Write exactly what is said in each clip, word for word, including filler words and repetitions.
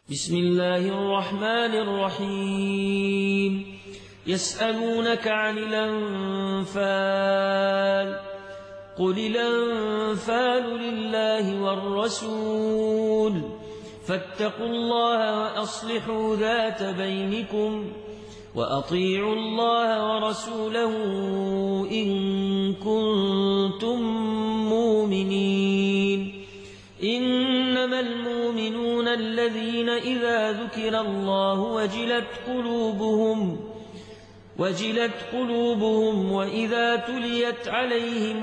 بسم الله الرحمن الرحيم. يسألونك عن الأنفال قل الأنفال لله والرسول فاتقوا الله وأصلحوا ذات بينكم وأطيعوا الله ورسوله إن كنتم مؤمنين. إنما المؤمنون الذين إذا ذكر الله وجلت قلوبهم وجلت قلوبهم وإذا تليت عليهم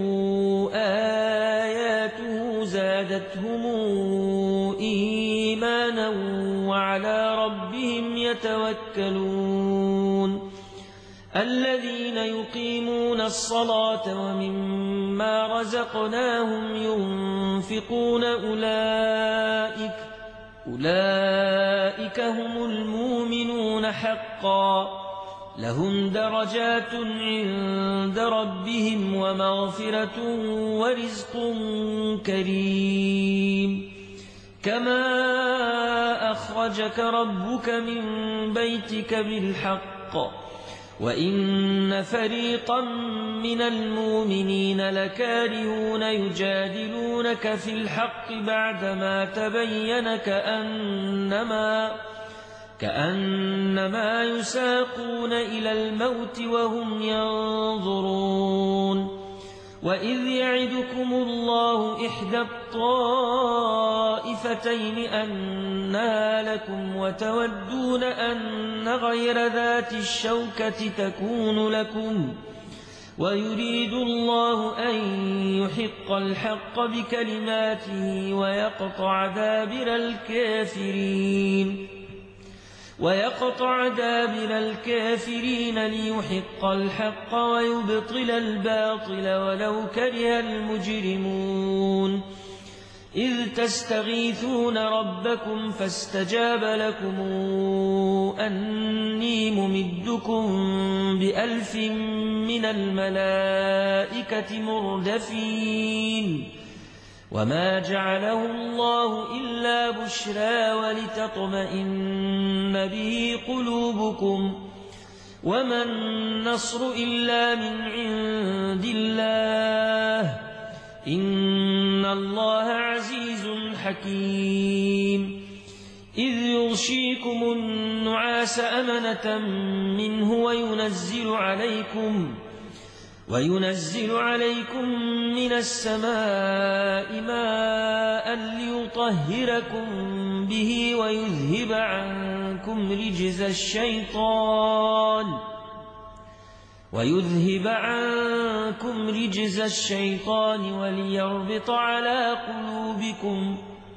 آياته زادتهم إيمانا وعلى ربهم يتوكلون. الذين يقيمون الصلاة ومما رزقناهم ينفقون أولئك أولئك هم المؤمنون حقا لهم درجات عند ربهم ومغفرة ورزق كريم. كما أخرجك ربك من بيتك بالحق وإن فريقا من المؤمنين لكارهون يجادلونك في الحق بعدما تبين كأنما كأنما يساقون إلى الموت وهم ينظرون. وإذ يعدكم الله إحدى الطائفتين أنها لكم وتودون أن غير ذات الشوكة تكون لكم ويريد الله أن يحق الحق بكلماته ويقطع دابر الكافرين ويقطع دابر الكافرين ليحق الحق ويبطل الباطل ولو كره المجرمون. إذ تستغيثون ربكم فاستجاب لكم أني ممدكم بألف من الملائكة مردفين. وما جعله الله إلا بشرى ولتطمئن به قلوبكم وما النصر إلا من عند الله إن الله عزيز حكيم. إذ يغشيكم النعاس أمنة منه وينزل عليكم وينزل عليكم من السماء ماء ليطهركم به ويذهب عنكم رجز الشيطان ويذهب عنكم رجز الشيطان وليربط على قلوبكم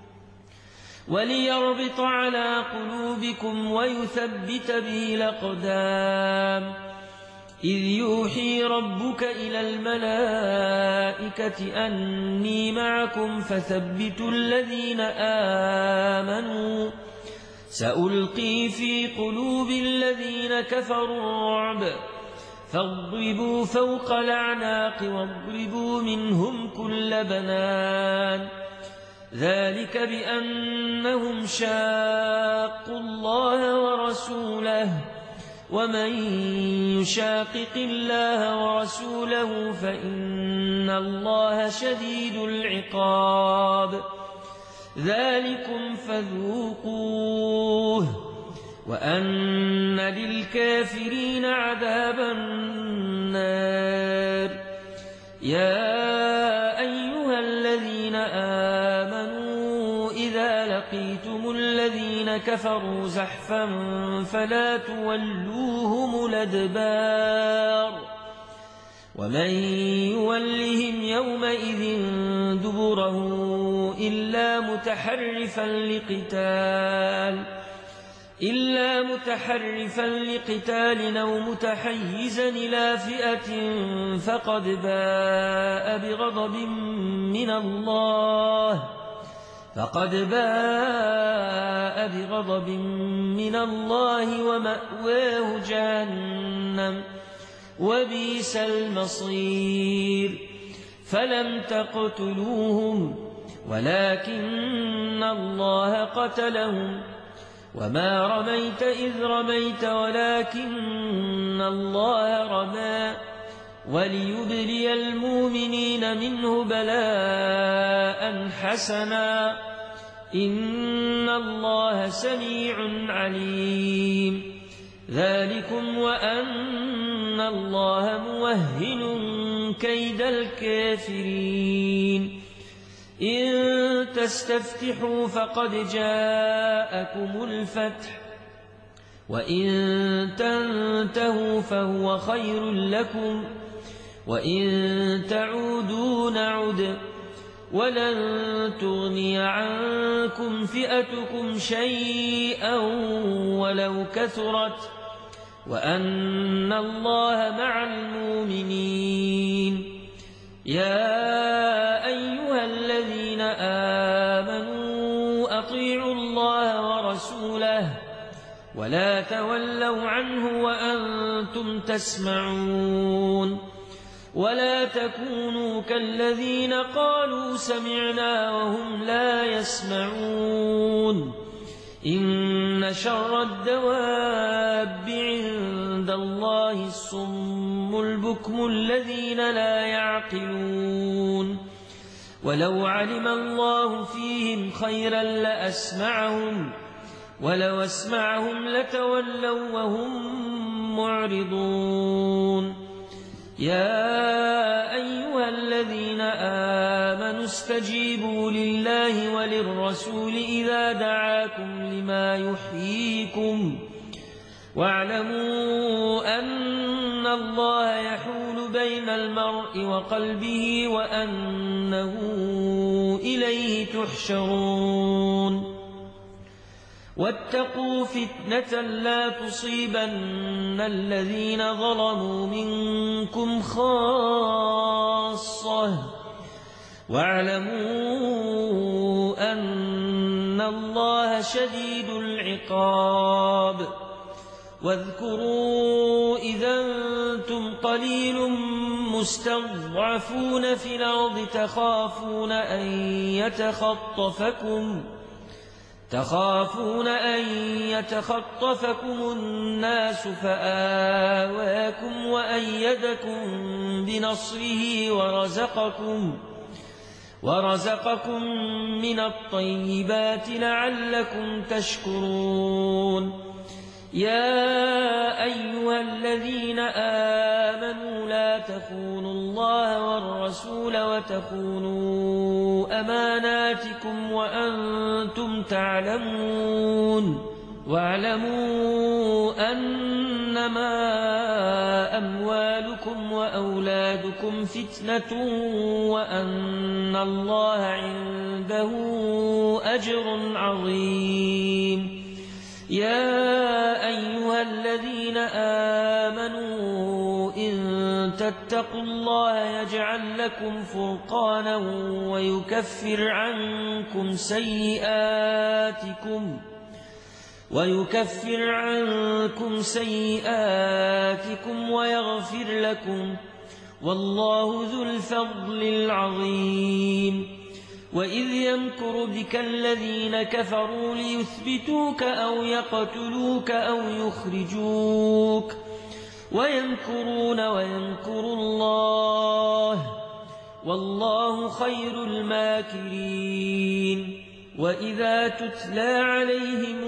وليربط على قلوبكم ويثبت به الأقدام. إذ يوحي ربك إلى الملائكة أني معكم فثبتوا الذين آمنوا سألقي في قلوب الذين كفروا الرعب فاضربوا فوق الأعناق واضربوا منهم كل بنان. ذلك بأنهم شاقوا الله ورسوله ومن يشاقق الله ورسوله فإن الله شديد العقاب. ذلكم فذوقوه وأن للكافرين عذاب النار. يا أيها الذين آمنوا إذا لقيتم الذين كفروا زحفا فلا تولوهم الأدبار ومن يولهم يومئذ دبره إلا متحرفا لقتال إلا متحرفا لقتال أو متحيزا إلى فئة فقد باء بغضب من الله فقد باء بغضب من الله ومأواه جهنم وبئس المصير. فلم تقتلوهم ولكن الله قتلهم وما رميت إذ رميت ولكن الله رمى وليبلي المؤمنين منه بلاء حسنا إن الله سميع عليم ذلكم وأن الله موهن كيد الكافرين إن تستفتحوا فقد جاءكم الفتح وإن تنتهوا فهو خير لكم وإن تعودوا نعد ولن تغني عنكم فئتكم شيئا ولو كثرت وأن الله مع المؤمنين يا أيها الذين آمنوا أطيعوا الله ورسوله ولا تولوا عنه وأنتم تسمعون ولا تكونوا كالذين قالوا سمعنا وهم لا يسمعون إن شر الدواب عند الله الصم البكم الذين لا يعقلون ولو علم الله فيهم خيرا لأسمعهم ولو أسمعهم لتولوا وهم معرضون يا أيها الذين آمنوا استجيبوا لله وللرسول إذا دعاكم لما يحييكم واعلموا أن الله يحول بين المرء وقلبه وأنه إليه تحشرون واتقوا فتنة لا تصيبن الذين ظلموا منكم خاصة واعلموا أن الله شديد العقاب واذكروا إذا أنتم قليل مستضعفون في الأرض تخافون أن يتخطفكم تخافون أن يتخطفكم الناس فآواكم وأيدكم بنصره ورزقكم ورزقكم من الطيبات لعلكم تشكرون يا أيها الذين آمنوا لا تخونوا الله والرسول وتخونوا أماناتكم وأنتم تعلمون واعلموا أنما أموالكم وأولادكم فتنة وأن الله عنده أجر عظيم يا أيها الذين آمنوا إن تتقوا الله يجعل لكم فرقانا ويكفر عنكم سيئاتكم ويكفر عنكم سيئاتكم ويغفر لكم والله ذو الفضل العظيم وإذ يمكر بك الذين كفروا ليثبتوك أو يقتلوك أو يخرجوك ويمكرون ويمكر الله والله خير الماكرين وإذا تتلى عليهم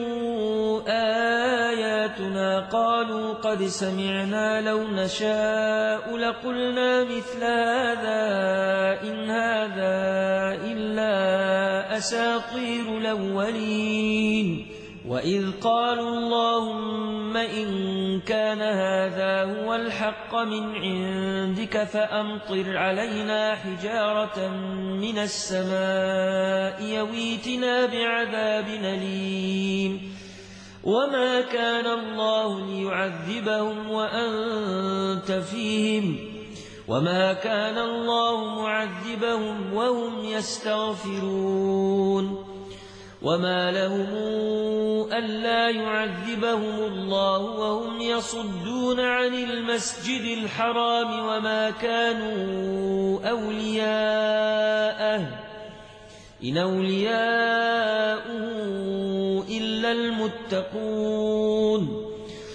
آياتنا قالوا قد سمعنا لو نشاء لقلنا مثل هذا إن هذا إلا أساطير الأولين وإذ قالوا اللهم إن كان هذا هو الحق من عندك فأمطر علينا حجارة من السماء يويتنا بعذاب أليم وما كان الله ليعذبهم وأنت فيهم وما كان الله معذبهم وهم يستغفرون وما لهم ألا يعذبهم الله وهم يصدون عن المسجد الحرام وما كانوا أولياءه إن أولياؤه إلا المتقون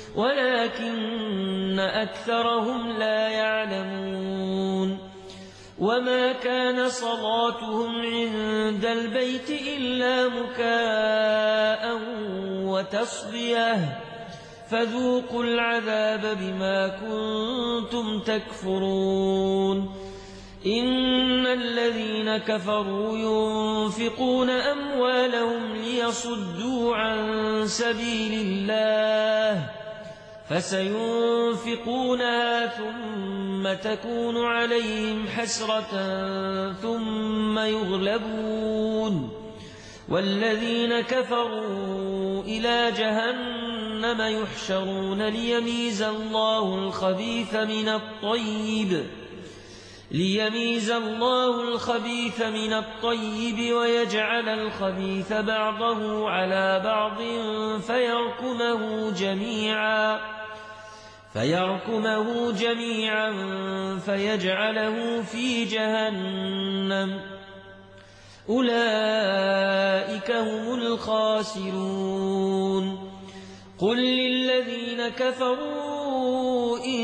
ولكن أكثرهم لا يعلمون وما كان صلاتهم عند البيت إلا مكاء وتصديه فذوقوا العذاب بما كنتم تكفرون إن الذين كفروا ينفقون أموالهم ليصدوا عن سبيل الله فسينفقونها ثم تكون عليهم حسرة ثم يغلبون والذين كفروا إلى جهنم يحشرون ليميز الله الخبيث من الطيب ليميز الله الخبيث من الطيب ويجعل الخبيث بعضه على بعض فيركمه جميعا فيركمه جميعا فيجعله في جهنم أولئك هم الخاسرون قل للذين كفروا إن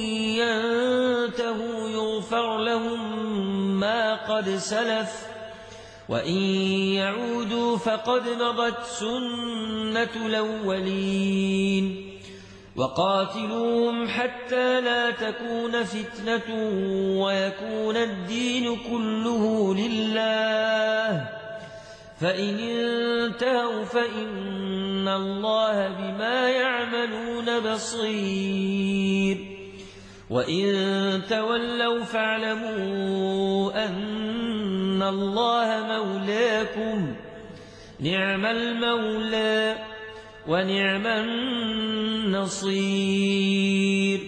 ينتهوا يغفر لهم ما قد سلف وإن يعودوا فقد مضت سنة الأولين وقاتلوهم حتى لا تكون فتنة ويكون الدين كله لله فإن انتهوا فإن الله بما يعملون بصير وإن تولوا فاعلموا أن الله مولاكم نعم المولى ونعم النصير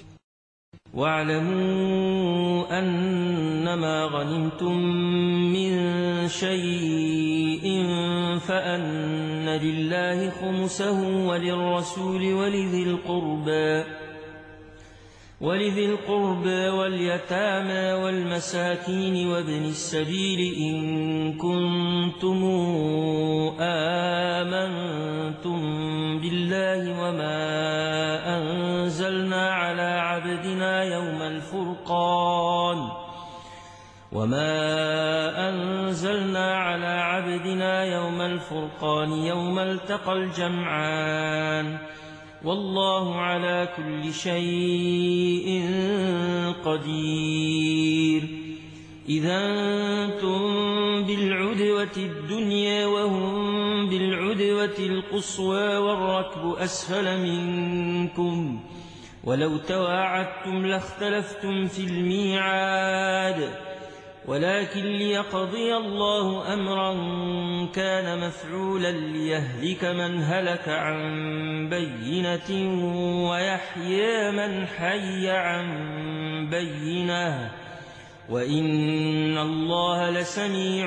واعلموا أنما غنمتم من شيء فأن لله خمسه وللرسول ولذي القربى ولذي القربى واليتامى والمساكين وابن السبيل إن كنتم آمنتم بالله وما أنزلنا على عبدنا يوم الفرقان وما أنزلنا على عبدنا يوم الفرقان يوم التقى الجمعان والله على كل شيء قدير إذا أنتم بالعدوة الدنيا وهم بالعدوة القصوى والركب أسفل منكم ولو تواعدتم لاختلفتم في الميعاد ولكن ليقضي الله أمرا كان مفعولا ليهلك من هلك عن بينة ويحيى من حي عن بينة وإن الله لسميع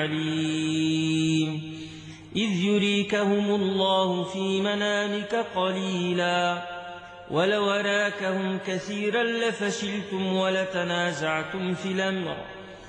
عليم إذ يريكهم الله في منامك قليلا ولو أراكهم كثيرا لفشلتم ولتنازعتم في الأمر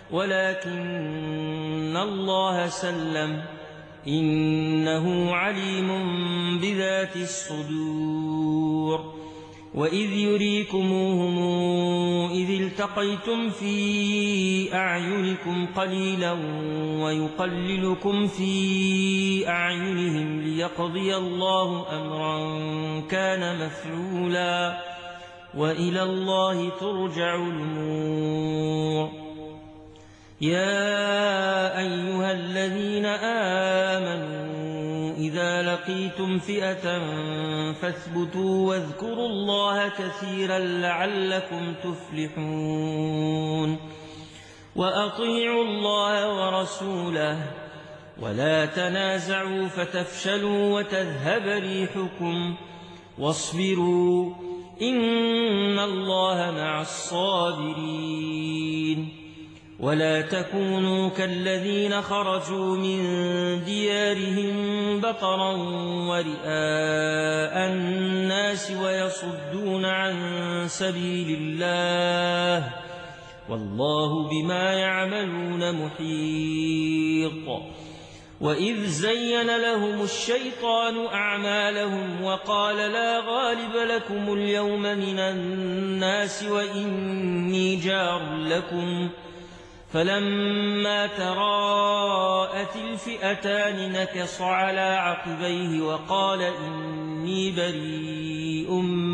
ولكن الله سلم إنه عليم بذات الصدور وإذ يريكموهم إذ التقيتم في أعينكم قليلا ويقللكم في أعينهم ليقضي الله أمرا كان مفعولا وإلى الله ترجع الأمور يا أيها الذين آمنوا إذا لقيتم فئة فاثبتوا واذكروا الله كثيرا لعلكم تفلحون وأطيعوا الله ورسوله ولا تنازعوا فتفشلوا وتذهب ريحكم واصبروا إن الله مع الصابرين ولا تكونوا كالذين خرجوا من ديارهم بطرا ورئاء الناس ويصدون عن سبيل الله والله بما يعملون محيط. وإذ زين لهم الشيطان أعمالهم وقال لا غالب لكم اليوم من الناس وإني جار لكم، فلما تراءت الفئتان نكص على عقبيه وقال إني بريء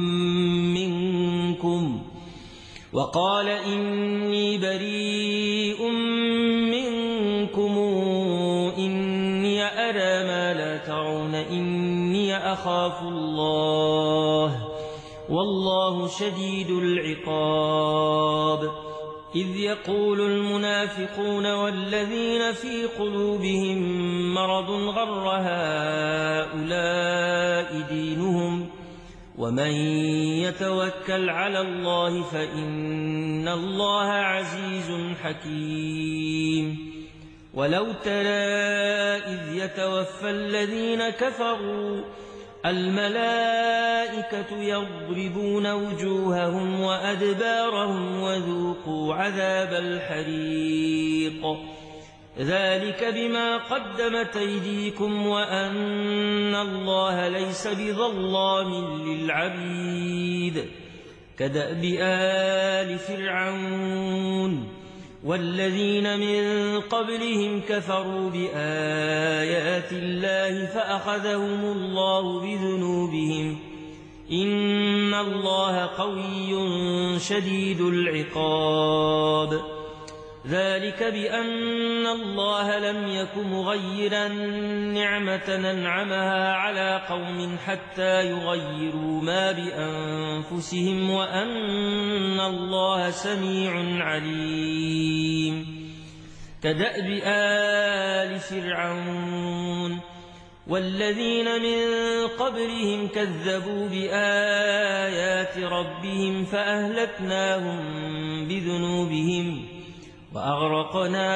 منكم وقال إني بريء منكم إني أرى ما لا ترون إني أخاف الله والله شديد العقاب. إذ يقول المنافقون والذين في قلوبهم مرض غر هؤلاء دينهم ومن يتوكل على الله فإن الله عزيز حكيم. ولو ترى إذ يتوفى الذين كفروا الملائكة يضربون وجوههم وأدبارهم وذوقوا عذاب الحريق ذلك بما قدمت أيديكم وأن الله ليس بظلام للعبيد. كدأب آل فرعون والذين من قبلهم كفروا بآيات الله فأخذهم الله بذنوبهم إن الله قوي شديد العقاب. ذلك بأن الله لم يك مغيرا نعمة أنعمها على قوم حتى يغيروا ما بأنفسهم وأن الله سميع عليم. كدأب آل فرعون والذين من قبلهم كذبوا بآيات ربهم فأهلكناهم بذنوبهم وأغرقنا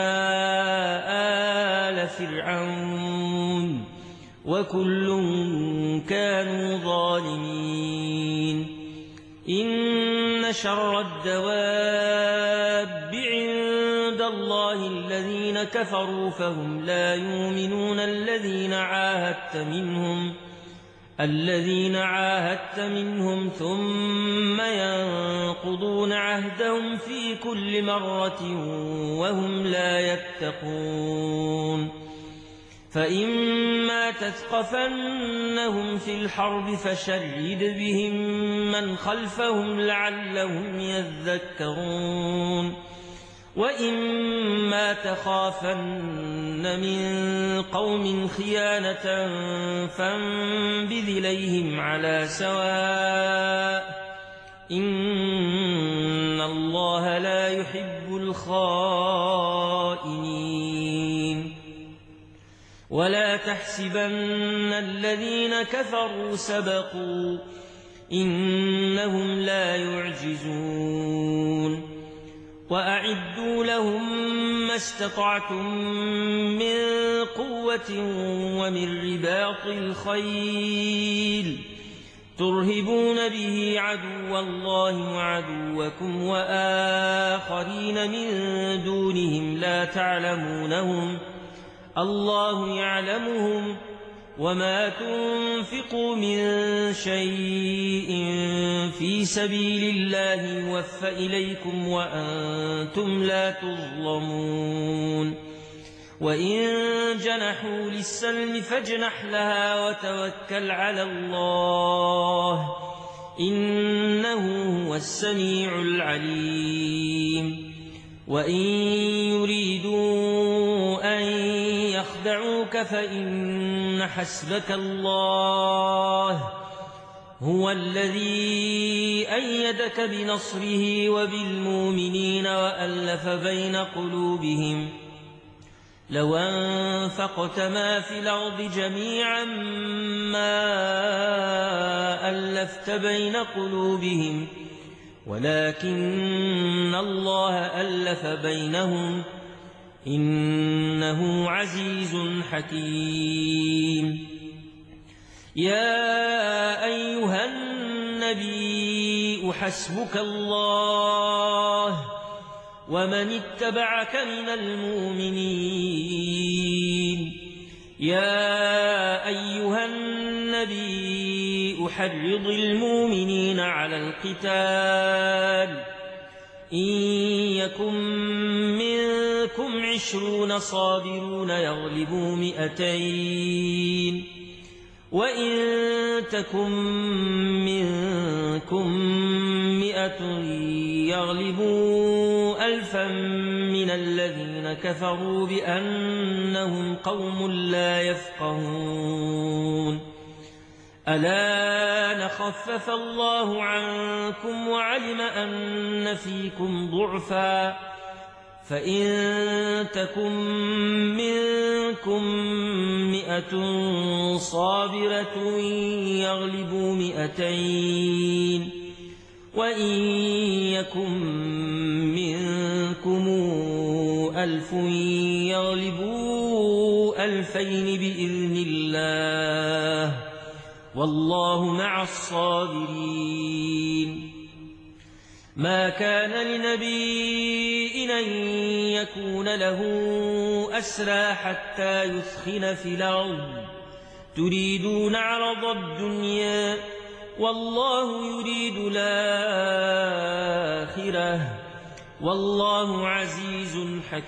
آل فرعون وكل كانوا ظالمين. إن شر الدواب عند الله الذين كفروا فهم لا يؤمنون الذين عاهدت منهم الذين عاهدت منهم ثم ينقضون عهدهم في كل مرة وهم لا يتقون. فإما تثقفنهم في الحرب فشرد بهم من خلفهم لعلهم يذكرون. وإما تخافن من قوم خيانة فانبذ إليهم على سواء إن الله لا يحب الخائنين. ولا تحسبن الذين كفروا سبقوا إنهم لا يعجزون. وأعدوا لهم ما استطعتم من قوة ومن رباط الخيل ترهبون به عدو الله وعدوكم وآخرين من دونهم لا تعلمونهم الله يعلمهم وما تنفقوا من شيء في سبيل الله يوفى إليكم وأنتم لا تظلمون. وإن جنحوا للسلم فاجنح لها وتوكل على الله إنه هو السميع العليم. وإن يريدوا أن يخدعوك فإن حسبك الله هو الذي أيدك بنصره وبالمؤمنين وألف بين قلوبهم لو أنفقت ما في الأرض جميعا ما ألفت بين قلوبهم ولكن الله ألف بينهم إنه عزيز حكيم. يا أيها النبي حسبك الله ومن اتبعك من المؤمنين يا أيها النبي أحرض المؤمنين على القتال إن يكن منكم عشرون صابرون يغلبوا مئتين وإن تكن منكم مئة يغلبوا ألفا من الذين كفروا بأنهم قوم لا يفقهون ألا نخفف الله عنكم وعلم أن فيكم ضعفا فإن تكن منكم مئة صابرة يغلبوا مئتين وإن يكن منكم ألف يغلبوا ألفين بإذن الله والله مع الصابرين ما كان لنبي أن يكون له أسرى حتى يثخن في الأرض تريدون عرض الدنيا والله يريد الآخرة والله عزيز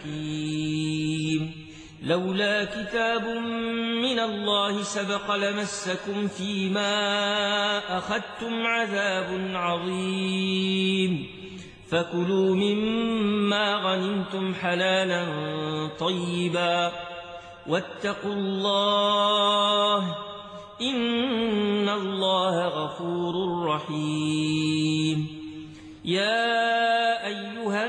حكيم لولا كتاب من الله سبق لمسكم فيما أخذتم عذاب عظيم فكلوا مما غنمتم حلالا طيبا واتقوا الله إن الله غفور رحيم يا أيها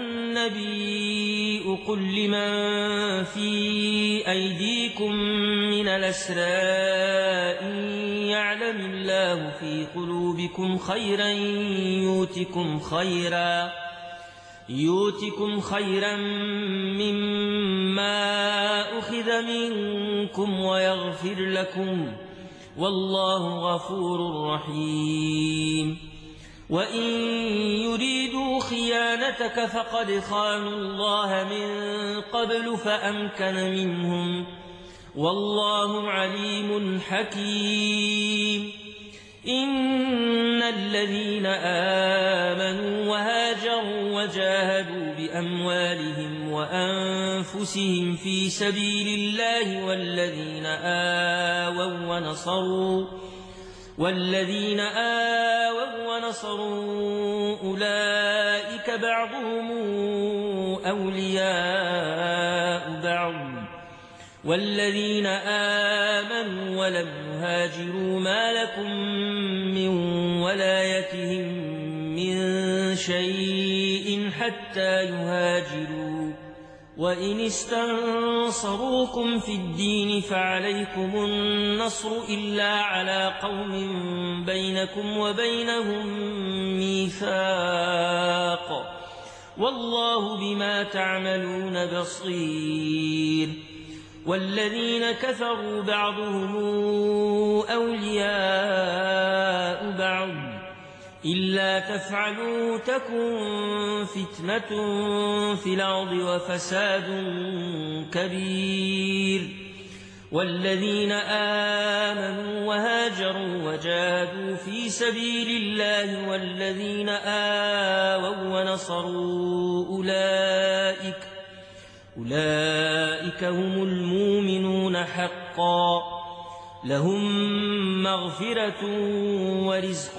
النبي قل لمن في أيديكم من الأسرى إن يعلم الله في قلوبكم خيرا يؤتكم خيرا يؤتكم خيرا مما أخذ منكم ويغفر لكم والله غفور رحيم وإن يريدوا خيانتك فقد خانوا الله من قبل فأمكن منهم والله عليم حكيم إن الذين آمنوا وهاجروا وجاهدوا بأموالهم وأنفسهم في سبيل الله والذين آووا ونصروا والذين آووا ونصروا أولئك بعضهم أولياء بعض والذين آمنوا ولم يهاجروا ما لكم من ولايتهم من شيء حتى يهاجروا وإن استنصروكم في الدين فعليكم النصر إلا على قوم بينكم وبينهم ميثاق والله بما تعملون بصير والذين كفروا بعضهم أولياء بعض إلا تفعلوا تكن فتنة في الأرض وفساد كبير والذين آمنوا وهاجروا وجاهدوا في سبيل الله والذين آووا ونصروا أولئك أولئك هم المؤمنون حقا لهم مغفرة ورزق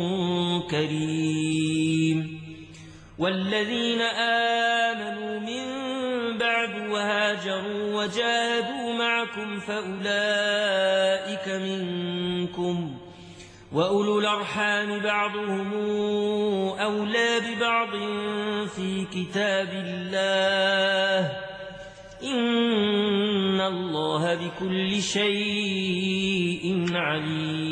كريم والذين آمنوا من بعد وهاجروا وجاهدوا معكم فأولئك منكم وأولو الأرحام بعضهم أولى ببعض في كتاب الله إن الله بكل شيء عليم